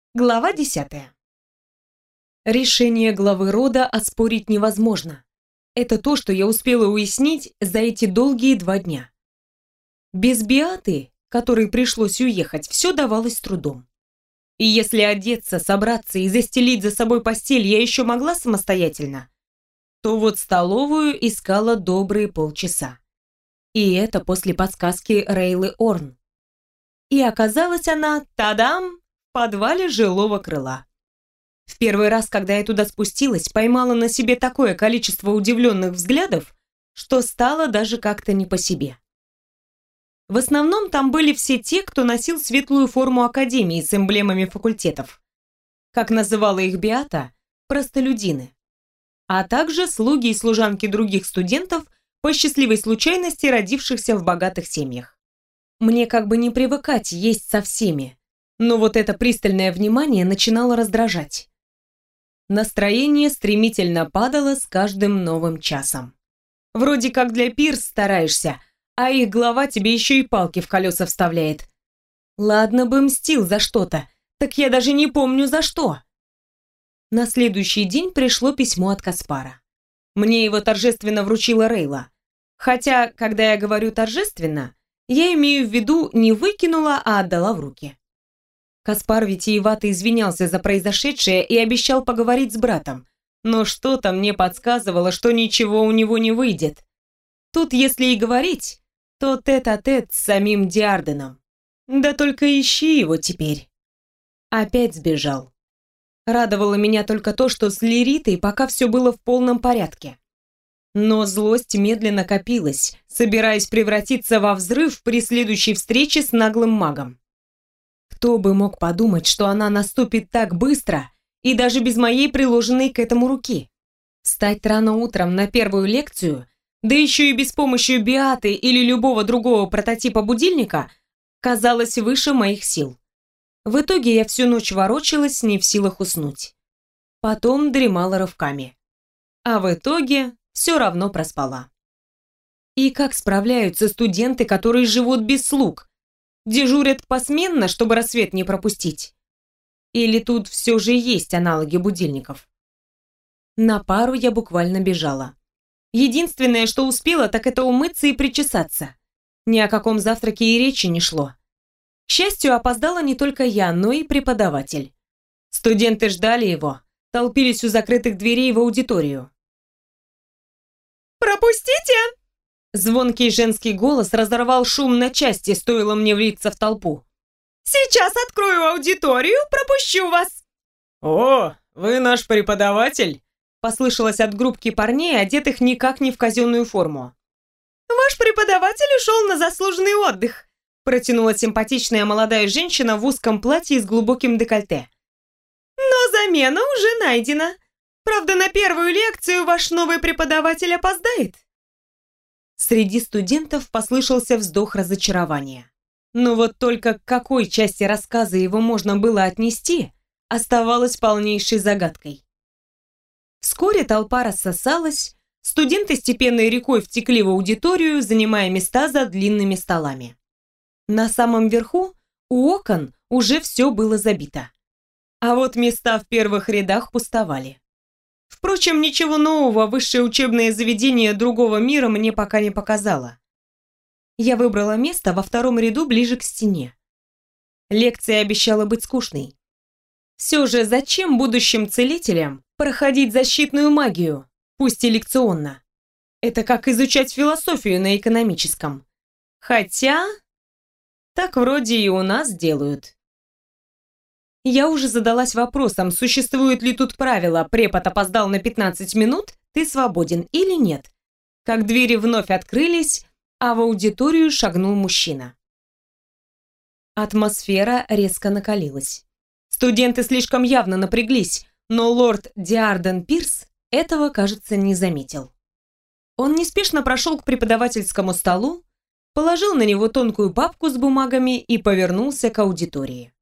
Глава 10. Решение главы рода оспорить невозможно. Это то, что я успела уяснить за эти долгие 2 дня. Без Беаты, которой пришлось уехать, все давалось с трудом. И если одеться, собраться и застелить за собой постель я еще могла самостоятельно, то вот столовую искала добрые полчаса. И это после подсказки Рейлы Орн. И оказалась она, тадам, в подвале жилого крыла. В первый раз, когда я туда спустилась, поймала на себе такое количество удивленных взглядов, что стало даже как-то не по себе. В основном там были все те, кто носил светлую форму академии с эмблемами факультетов. Как называла их Беата, простолюдины. А также слуги и служанки других студентов, по счастливой случайности родившихся в богатых семьях. Мне как бы не привыкать есть со всеми, но вот это пристальное внимание начинало раздражать. Настроение стремительно падало с каждым новым часом. Вроде как для пирс стараешься, а их глава тебе еще и палки в колеса вставляет. Ладно бы мстил за что-то, так я даже не помню за что. На следующий день пришло письмо от Каспара. Мне его торжественно вручила Рейла. Хотя, когда я говорю торжественно, я имею в виду не выкинула, а отдала в руки. Каспар витиевато извинялся за произошедшее и обещал поговорить с братом, но что-то мне подсказывало, что ничего у него не выйдет. Тут, если и говорить, то тет-а-тет с самим Диарденом. Да только ищи его теперь. Опять сбежал. Радовало меня только то, что с Лиритой пока все было в полном порядке. Но злость медленно копилась, собираясь превратиться во взрыв при следующей встрече с наглым магом. Кто бы мог подумать, что она наступит так быстро и даже без моей приложенной к этому руки. Встать рано утром на первую лекцию, да еще и без помощи Беаты или любого другого прототипа будильника, казалось выше моих сил. В итоге я всю ночь ворочалась, не в силах уснуть. Потом дремала рывками. А в итоге все равно проспала. И как справляются студенты, которые живут без слуг? Дежурят посменно, чтобы рассвет не пропустить? Или тут все же есть аналоги будильников? На пару я буквально бежала. Единственное, что успела, так это умыться и причесаться. Ни о каком завтраке и речи не шло. К счастью, опоздала не только я, но и преподаватель. Студенты ждали его, толпились у закрытых дверей в аудиторию. «Пропустите!» Звонкий женский голос разорвал шум на части, стоило мне влиться в толпу. «Сейчас открою аудиторию, пропущу вас!» «О, вы наш преподаватель?» Послышалось от группки парней, одетых никак не в казенную форму. «Ваш преподаватель ушел на заслуженный отдых», протянула симпатичная молодая женщина в узком платье с глубоким декольте. «Но замена уже найдена. Правда, на первую лекцию ваш новый преподаватель опоздает». Среди студентов послышался вздох разочарования. Но вот только к какой части рассказа его можно было отнести, оставалось полнейшей загадкой. Вскоре толпа рассосалась, студенты степенной рекой втекли в аудиторию, занимая места за длинными столами. На самом верху, у окон, уже все было забито. А вот места в первых рядах пустовали. Впрочем, ничего нового высшее учебное заведение другого мира мне пока не показало. Я выбрала место во втором ряду ближе к стене. Лекция обещала быть скучной. Все же зачем будущим целителям проходить защитную магию, пусть и лекционно? Это как изучать философию на экономическом. Хотя, так вроде и у нас делают. Я уже задалась вопросом, существует ли тут правило «препод опоздал на 15 минут, ты свободен» или нет. Как двери вновь открылись, а в аудиторию шагнул мужчина. Атмосфера резко накалилась. Студенты слишком явно напряглись, но лорд Диарден Пирс этого, кажется, не заметил. Он неспешно прошел к преподавательскому столу, положил на него тонкую папку с бумагами и повернулся к аудитории.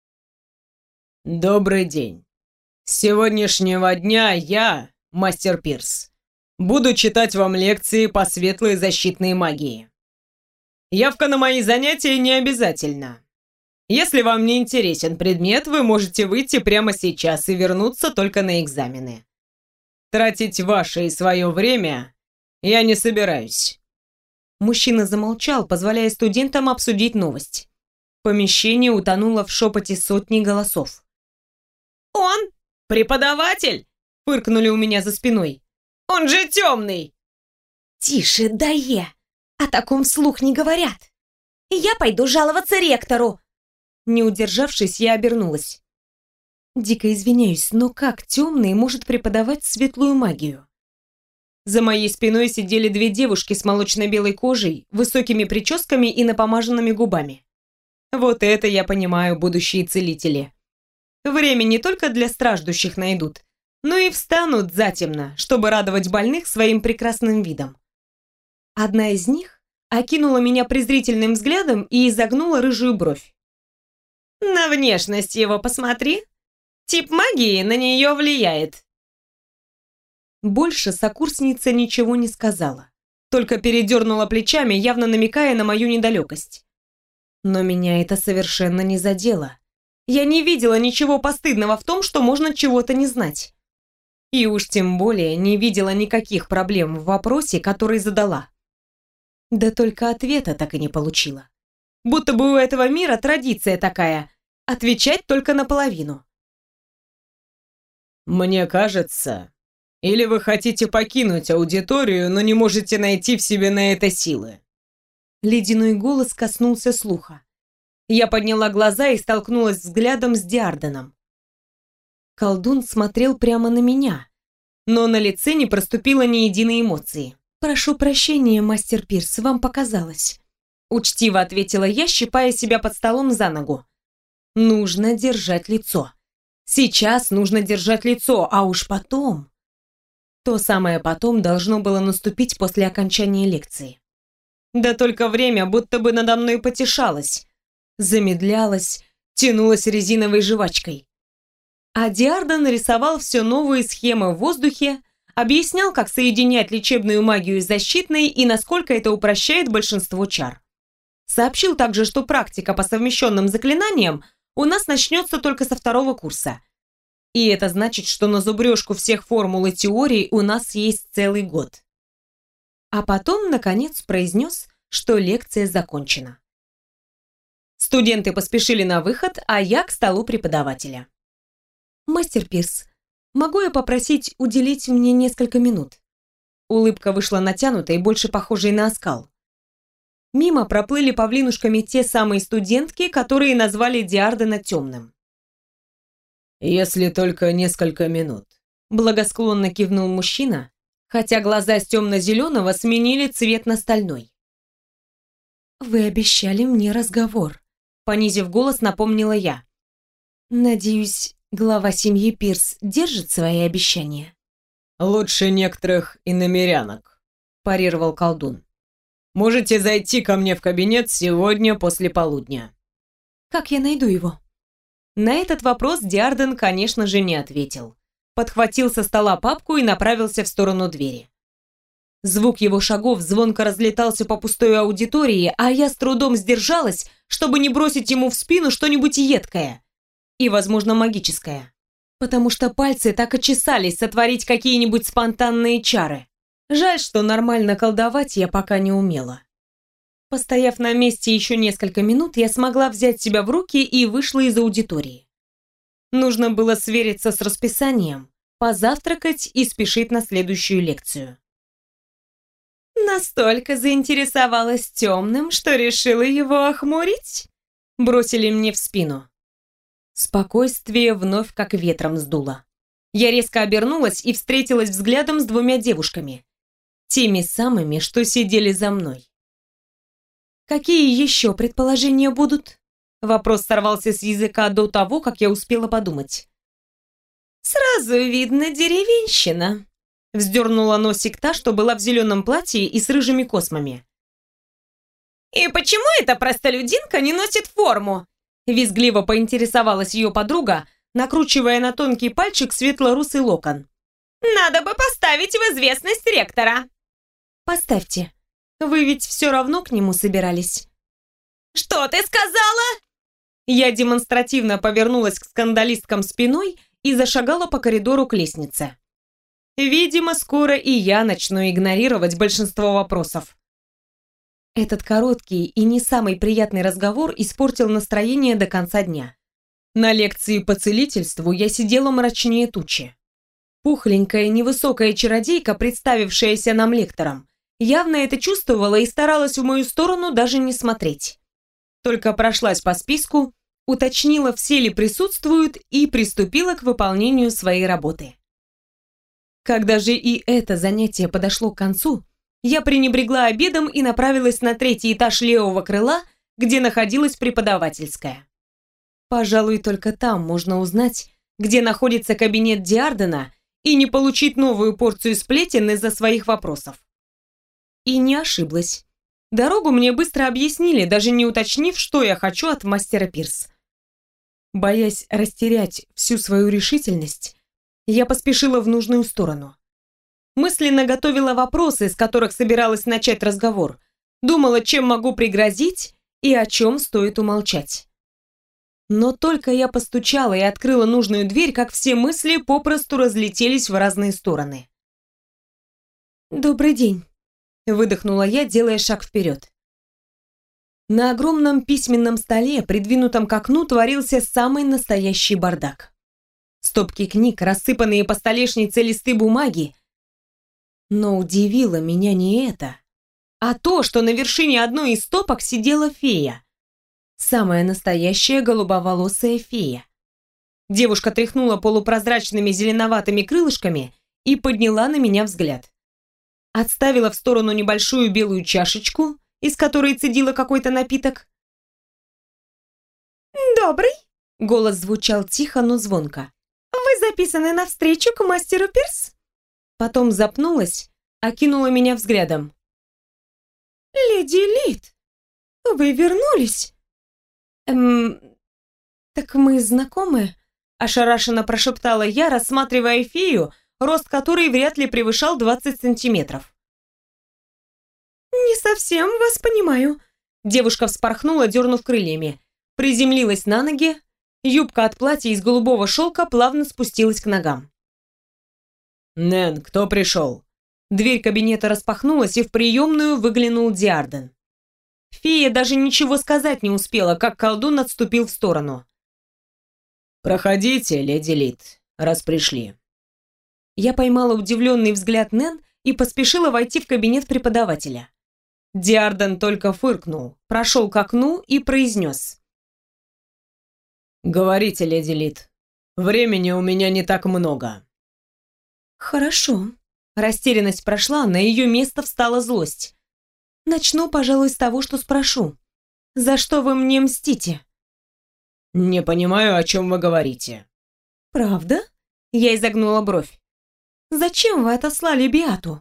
Добрый день. С сегодняшнего дня я, мастер Пирс, буду читать вам лекции по светлой защитной магии. Явка на мои занятия не обязательна. Если вам не интересен предмет, вы можете выйти прямо сейчас и вернуться только на экзамены. Тратить ваше и свое время я не собираюсь». Мужчина замолчал, позволяя студентам обсудить новость. Помещение утонуло в шепоте сотни голосов. «Он преподаватель!» — Фыркнули у меня за спиной. «Он же темный!» «Тише, Дае! О таком вслух не говорят! Я пойду жаловаться ректору!» Не удержавшись, я обернулась. Дико извиняюсь, но как темный может преподавать светлую магию? За моей спиной сидели две девушки с молочно-белой кожей, высокими прическами и напомаженными губами. Вот это я понимаю, будущие целители. Время не только для страждущих найдут, но и встанут затемно, чтобы радовать больных своим прекрасным видом. Одна из них окинула меня презрительным взглядом и изогнула рыжую бровь. «На внешность его посмотри. Тип магии на нее влияет». Больше сокурсница ничего не сказала, только передернула плечами, явно намекая на мою недалекость. Но меня это совершенно не задело. Я не видела ничего постыдного в том, что можно чего-то не знать. И уж тем более не видела никаких проблем в вопросе, который задала. Да только ответа так и не получила. Будто бы у этого мира традиция такая – отвечать только наполовину. «Мне кажется, или вы хотите покинуть аудиторию, но не можете найти в себе на это силы?» Ледяной голос коснулся слуха. Я подняла глаза и столкнулась взглядом с Диарденом. Колдун смотрел прямо на меня, но на лице не проступило ни единой эмоции. «Прошу прощения, мастер Пирс, вам показалось», — учтиво ответила я, щипая себя под столом за ногу. «Нужно держать лицо. Сейчас нужно держать лицо, а уж потом...» То самое потом должно было наступить после окончания лекции. Да только время будто бы надо мной потешалось. Замедлялась, тянулась резиновой жвачкой. А Диарден рисовал все новые схемы в воздухе, объяснял, как соединять лечебную магию с защитной и насколько это упрощает большинство чар. Сообщил также, что практика по совмещенным заклинаниям у нас начнется только со 2-го курса. И это значит, что на зубрежку всех формул и теорий у нас есть целый год. А потом, наконец, произнес, что лекция закончена. Студенты поспешили на выход, а я к столу преподавателя. «Мастер Пирс, могу я попросить уделить мне несколько минут?» Улыбка вышла натянутой, больше похожей на оскал. Мимо проплыли павлинушками те самые студентки, которые назвали Диардена темным. «Если только несколько минут», — благосклонно кивнул мужчина, хотя глаза с темно-зеленого сменили цвет на стальной. «Вы обещали мне разговор», — понизив голос, напомнила я. «Надеюсь, глава семьи Пирс держит свои обещания?» «Лучше некоторых иномерянок», – парировал колдун. «Можете зайти ко мне в кабинет сегодня после полудня». «Как я найду его?» На этот вопрос Диарден, конечно же, не ответил. Подхватил со стола папку и направился в сторону двери. Звук его шагов звонко разлетался по пустой аудитории, а я с трудом сдержалась, чтобы не бросить ему в спину что-нибудь едкое и, возможно, магическое. Потому что пальцы так и чесались сотворить какие-нибудь спонтанные чары. Жаль, что нормально колдовать я пока не умела. Постояв на месте еще несколько минут, я смогла взять себя в руки и вышла из аудитории. Нужно было свериться с расписанием, позавтракать и спешить на следующую лекцию. «Настолько заинтересовалась темным, что решила его охмурить?» Бросили мне в спину. Спокойствие вновь как ветром сдуло. Я резко обернулась и встретилась взглядом с 2 девушками. Теми самыми, что сидели за мной. «Какие еще предположения будут?» Вопрос сорвался с языка до того, как я успела подумать. «Сразу видно деревенщина», — вздернула носик та, что была в зеленом платье и с рыжими космами. «И почему эта простолюдинка не носит форму?» Визгливо поинтересовалась ее подруга, накручивая на тонкий пальчик светло-русый локон. «Надо бы поставить в известность ректора». «Поставьте. Вы ведь все равно к нему собирались». «Что ты сказала?» Я демонстративно повернулась к скандалисткам спиной и зашагала по коридору к лестнице. Видимо, скоро и я начну игнорировать большинство вопросов. Этот короткий и не самый приятный разговор испортил настроение до конца дня. На лекции по целительству я сидела мрачнее тучи. Пухленькая невысокая чародейка, представившаяся нам лектором, явно это чувствовала и старалась в мою сторону даже не смотреть. Только прошлась по списку, уточнила, все ли присутствуют, и приступила к выполнению своей работы. Когда же и это занятие подошло к концу, я пренебрегла обедом и направилась на 3-й этаж левого крыла, где находилась преподавательская. Пожалуй, только там можно узнать, где находится кабинет Диардена, и не получить новую порцию сплетен из-за своих вопросов. И не ошиблась. Дорогу мне быстро объяснили, даже не уточнив, что я хочу от мастера Пирс. Боясь растерять всю свою решительность, я поспешила в нужную сторону. Мысленно готовила вопросы, с которых собиралась начать разговор, думала, чем могу пригрозить и о чем стоит умолчать. Но только я постучала и открыла нужную дверь, как все мысли попросту разлетелись в разные стороны. «Добрый день», — выдохнула я, делая шаг вперед. На огромном письменном столе, придвинутом к окну, творился самый настоящий бардак. Стопки книг, рассыпанные по столешнице листы бумаги. Но удивило меня не это, а то, что на вершине одной из стопок сидела фея. Самая настоящая голубоволосая фея. Девушка тряхнула полупрозрачными зеленоватыми крылышками и подняла на меня взгляд. Отставила в сторону небольшую белую чашечку, из которой цедила какой-то напиток. «Добрый!» — голос звучал тихо, но звонко. «Вы записаны на встречу к мастеру Пирс?» Потом запнулась, окинула меня взглядом. «Леди Лид, вы вернулись?» Так мы знакомы?» — ошарашенно прошептала я, рассматривая фею, рост которой вряд ли превышал 20 сантиметров. «Не совсем вас понимаю». Девушка вспорхнула, дернув крыльями, приземлилась на ноги, юбка от платья из голубого шелка плавно спустилась к ногам. «Нэн, кто пришел?» Дверь кабинета распахнулась, и в приемную выглянул Диарден. Фея даже ничего сказать не успела, как колдун отступил в сторону. «Проходите, леди Лид, раз пришли». Я поймала удивленный взгляд Нэн и поспешила войти в кабинет преподавателя. Диарден только фыркнул, прошел к окну и произнес. «Говорите, леди Лид, времени у меня не так много». «Хорошо». Растерянность прошла, на ее место встала злость. «Начну, пожалуй, с того, что спрошу. За что вы мне мстите?» «Не понимаю, о чем вы говорите». «Правда?» Я изогнула бровь. «Зачем вы отослали Беату?»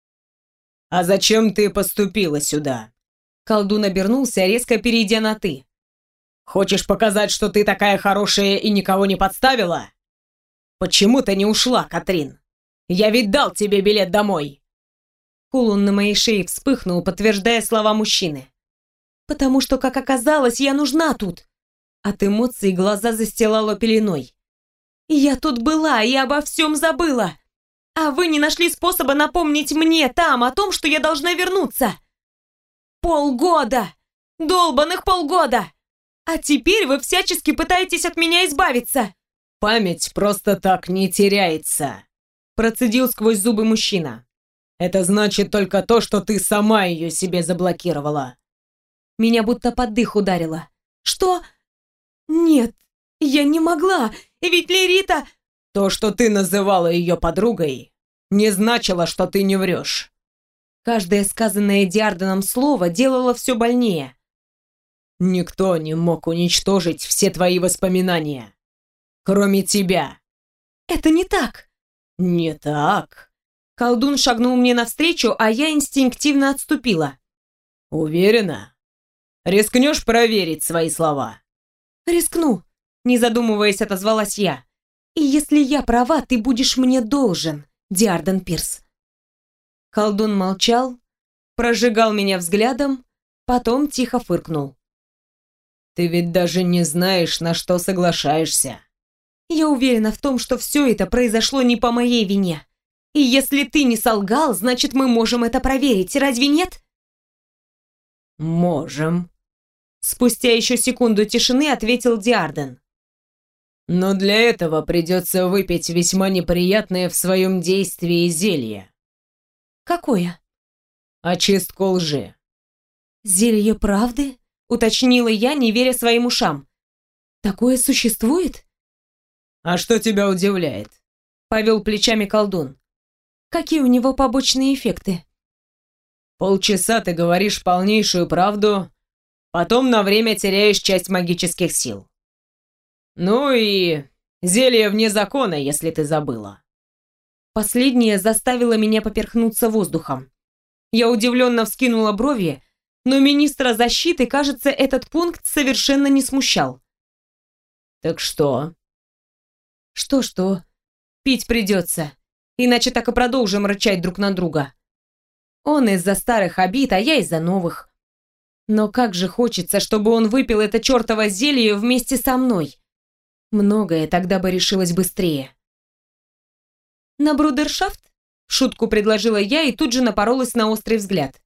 «А зачем ты поступила сюда?» Колдун обернулся, резко перейдя на «ты». «Хочешь показать, что ты такая хорошая и никого не подставила? Почему ты не ушла, Катрин? Я ведь дал тебе билет домой!» Кулон на моей шее вспыхнул, подтверждая слова мужчины. «Потому что, как оказалось, я нужна тут!» От эмоций глаза застилала пеленой. «Я тут была и обо всем забыла! А вы не нашли способа напомнить мне там о том, что я должна вернуться! Полгода! Долбаных полгода! А теперь вы всячески пытаетесь от меня избавиться!» «Память просто так не теряется», — процедил сквозь зубы мужчина. «Это значит только то, что ты сама ее себе заблокировала». Меня будто под дых ударило. «Что? Нет, я не могла, ведь Лерита...» «То, что ты называла ее подругой, не значило, что ты не врешь». Каждое сказанное Диарденом слово делало все больнее. «Никто не мог уничтожить все твои воспоминания, кроме тебя». «Это не так». «Не так?» Колдун шагнул мне навстречу, а я инстинктивно отступила. «Уверена? Рискнешь проверить свои слова?» «Рискну», — не задумываясь, отозвалась я. «И если я права, ты будешь мне должен, Диарден Пирс». Колдун молчал, прожигал меня взглядом, потом тихо фыркнул. Ты ведь даже не знаешь, на что соглашаешься. Я уверена в том, что все это произошло не по моей вине. И если ты не солгал, значит, мы можем это проверить, разве нет? Можем. Спустя еще секунду тишины ответил Диарден. Но для этого придется выпить весьма неприятное в своем действии зелье. Какое? Очистку лжи. Зелье правды? Уточнила я, не веря своим ушам. Такое существует? А что тебя удивляет? Повел плечами колдун. Какие у него побочные эффекты? Полчаса ты говоришь полнейшую правду, потом на время теряешь часть магических сил. Ну и зелье вне закона, если ты забыла. Последнее заставило меня поперхнуться воздухом. Я удивленно вскинула брови, но министра защиты, кажется, этот пункт совершенно не смущал. Так что? Что? Пить придется, иначе так и продолжим рычать друг на друга. Он из-за старых обид, а я из-за новых. Но как же хочется, чтобы он выпил это чертово зелье вместе со мной. Многое тогда бы решилось быстрее. «На брудершафт?» — в шутку предложила я и тут же напоролась на острый взгляд.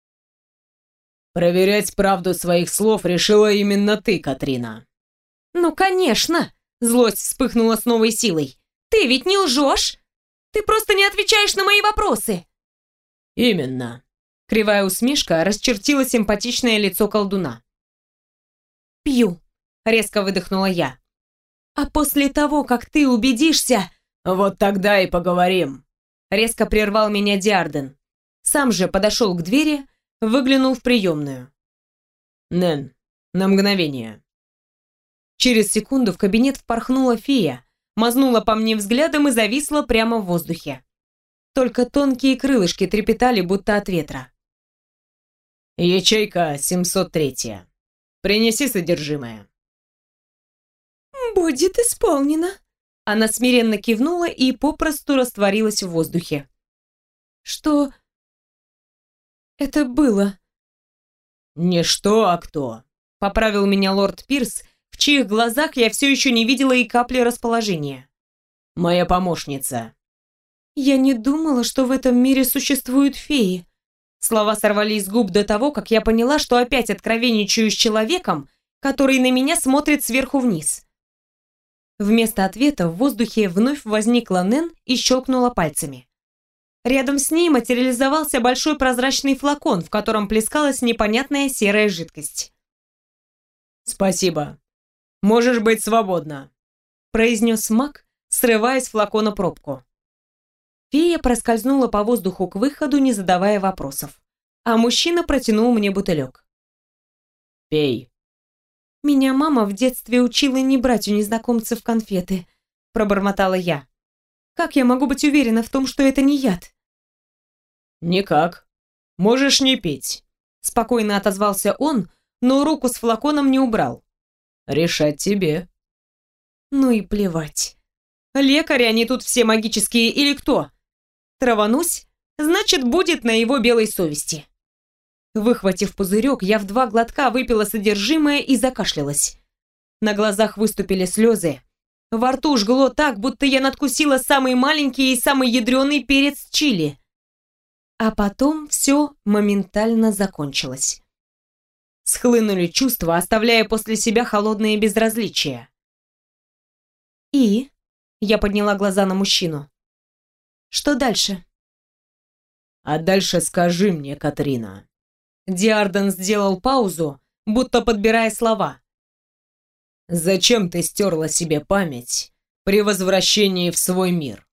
Проверять правду своих слов решила именно ты, Катрина. «Ну, конечно!» — злость вспыхнула с новой силой. «Ты ведь не лжешь! Ты просто не отвечаешь на мои вопросы!» Именно. Кривая усмешка расчертила симпатичное лицо колдуна. «Пью!» — резко выдохнула я. «А после того, как ты убедишься...» Вот тогда и поговорим!» Резко прервал меня Диарден. Сам же подошел к двери, выглянул в приемную. Нэн, на мгновение. Через секунду в кабинет впорхнула фея, мазнула по мне взглядом и зависла прямо в воздухе. Только тонкие крылышки трепетали, будто от ветра. Ячейка 703. Принеси содержимое. «Будет исполнено». Она смиренно кивнула и попросту растворилась в воздухе. «Что это было?» «Не что, а кто», — поправил меня лорд Пирс, в чьих глазах я все еще не видела и капли расположения. «Моя помощница». «Я не думала, что в этом мире существуют феи». Слова сорвались с губ до того, как я поняла, что опять откровенничаю с человеком, который на меня смотрит сверху вниз. Вместо ответа в воздухе вновь возникла Нэн и щелкнула пальцами. Рядом с ней материализовался большой прозрачный флакон, в котором плескалась непонятная серая жидкость. «Спасибо. Можешь быть свободна», — произнес маг, срывая с флакона пробку. Фея проскользнула по воздуху к выходу, не задавая вопросов, а мужчина протянул мне бутылек. «Пей». «Меня мама в детстве учила не брать у незнакомцев конфеты», — пробормотала я. «Как я могу быть уверена в том, что это не яд?» «Никак. Можешь не пить», — спокойно отозвался он, но руку с флаконом не убрал. «Решать тебе». Ну и плевать. Лекари они тут все магические или кто? Траванусь, значит, будет на его белой совести. Выхватив пузырек, я в 2 глотка выпила содержимое и закашлялась. На глазах выступили слезы. Во рту жгло так, будто я надкусила самый маленький и самый ядреный перец чили. А потом все моментально закончилось. Схлынули чувства, оставляя после себя холодное безразличие. «И?» — я подняла глаза на мужчину. «Что дальше?» «А дальше скажи мне, Катрина». Диарден сделал паузу, будто подбирая слова. «Зачем ты стерла себе память при возвращении в свой мир?»